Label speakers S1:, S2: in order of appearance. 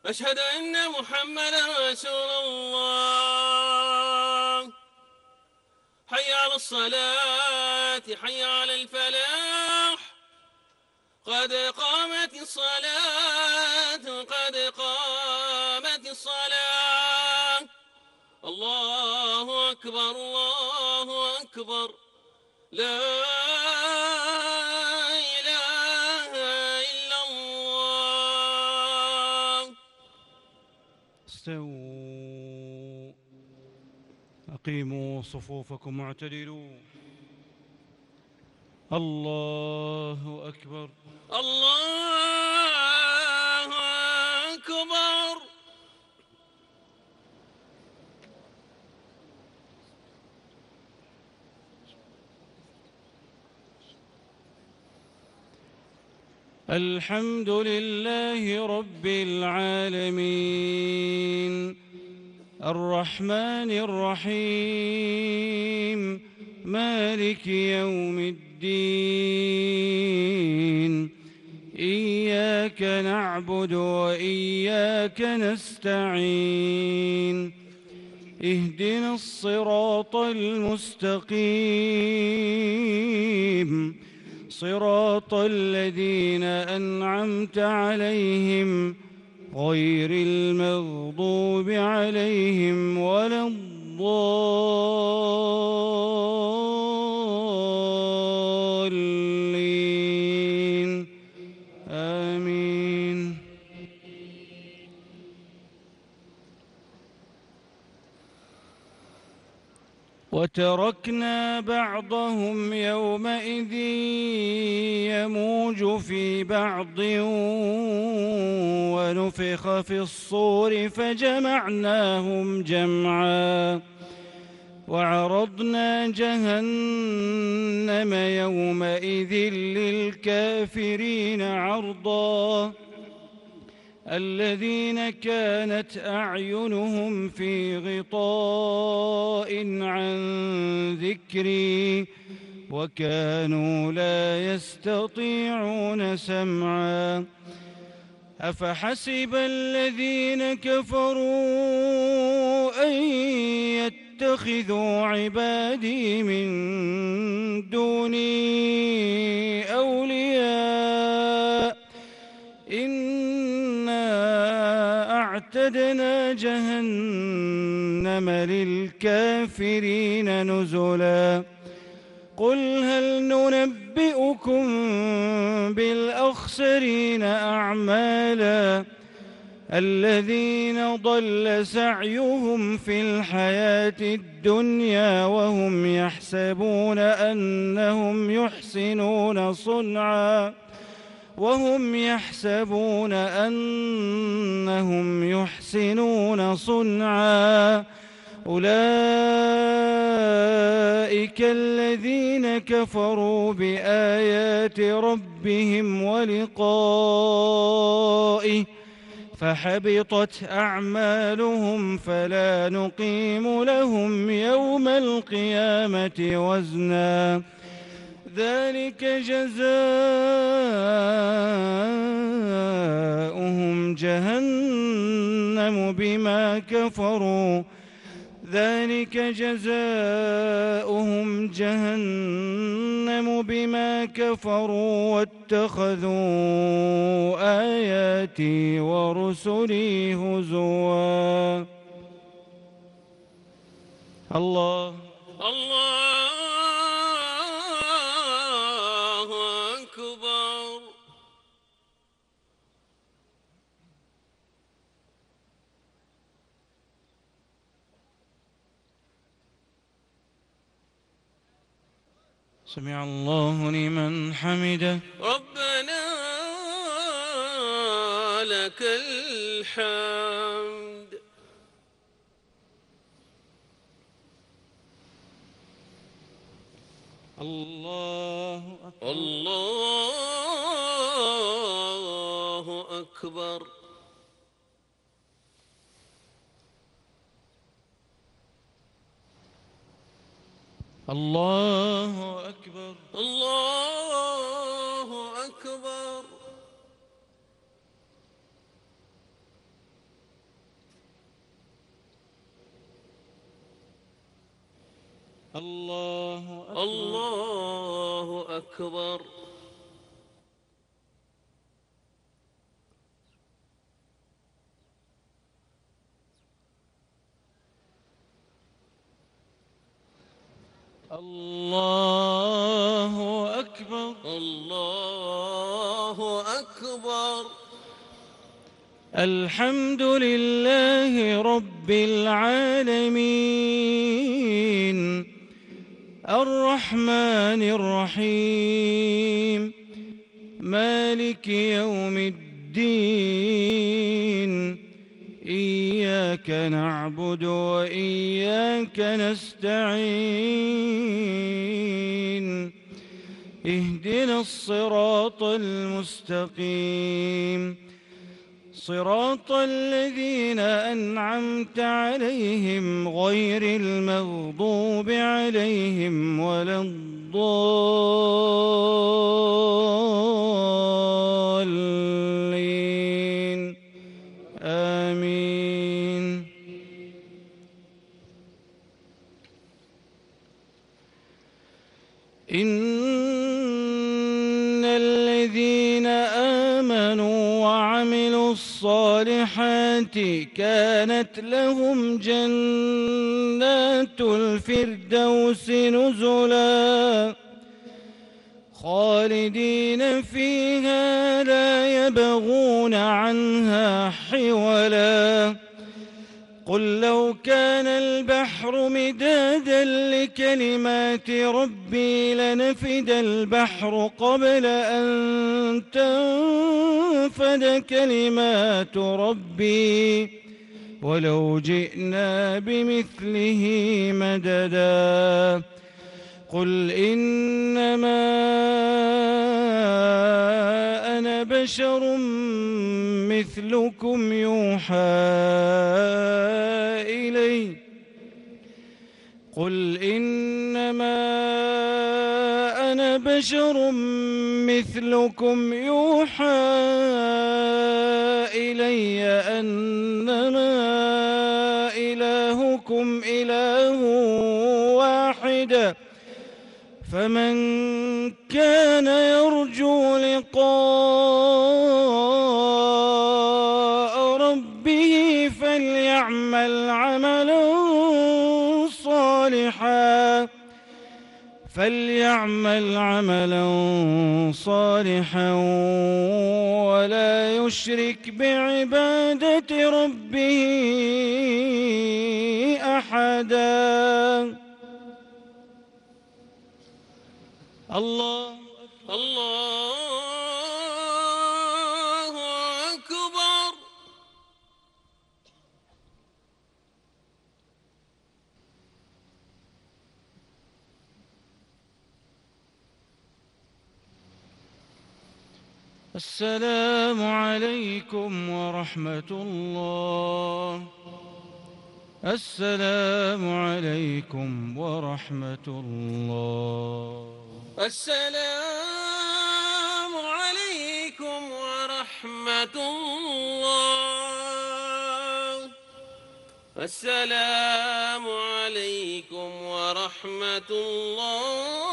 S1: أشهد أن محمدا رسول الله. حي على الصلاة، حي على الفلاح، قد قامت الصلاة، قد قامت الصلاة. الله أكبر، الله أكبر، لا إله إلا الله.
S2: استووا، أقيموا صفوفكم واعتدلوا. الله أكبر.
S1: الله أكبر.
S2: الحمد لله رب العالمين، الرحمن الرحيم، مالك يوم الدين. إياك نعبد وإياك نستعين، اهدنا الصراط المستقيم، صراط الذين أنعمت عليهم غير المغضوب عليهم ولا الضالين، آمين. وتركنا بعضهم يومئذ يموج في بعض، ونفخ في الصور فجمعناهم جمعا، وعرضنا جهنم يومئذ للكافرين عرضا. الذين كانت أعينهم في غطاء عن ذكري وكانوا لا يستطيعون سمعا. أفحسب الذين كفروا أن يتخذوا عبادي من دوني أولياء؟ أعتدنا جهنم للكافرين نزلا. قل هل ننبئكم بالأخسرين أعمالا؟ الذين ضل سعيهم في الحياة الدنيا وهم يحسبون أنهم يحسنون صنعا. أولئك الذين كفروا بآيات ربهم ولقائه فحبطت أعمالهم فلا نقيم لهم يوم القيامة وزنا. ذلك جزاؤهم جهنم بما كفروا واتخذوا آياتي ورسلي هزوا. الله
S1: أكبر.
S2: سمع الله لمن حمده.
S1: ربنا لك الحمد.
S2: الله أكبر.
S1: الله أكبر.
S2: الله أكبر.
S1: الله أكبر.
S2: الله أكبر.
S1: الله أكبر.
S2: الله أكبر.
S1: الله أكبر.
S2: الحمد لله رب العالمين الرحمن الرحيم مالك يوم الدين إياك نعبد وإياك نستعين اهدنا الصراط المستقيم صراط الذين أنعمت عليهم غير المغضوب عليهم ولا الضالين آمين. إن الذين آمنوا وعملوا الصالحات كانت لهم جنات الفردوس نزلا خالدين فيها لا يبغون عنها حولا. قل لو كان البحر مدادا لكلمات ربي لنفد البحر قبل أن تنفد كلمات ربي ولو جئنا بمثله مددا. قل إنما أنا بشر مثلكم يوحى إلي قل إنما أنا بشر مثلكم يوحى إلي أنما إلهكم إله واحد فمن كان يرجو لقاء ربه فليعمل عملا صالحا ولا يشرك بعبادة ربه أحدا. الله
S1: أكبر.
S2: السلام عليكم ورحمة الله. السلام عليكم ورحمة الله.
S1: السلام عليكم ورحمة الله. السلام عليكم ورحمة الله.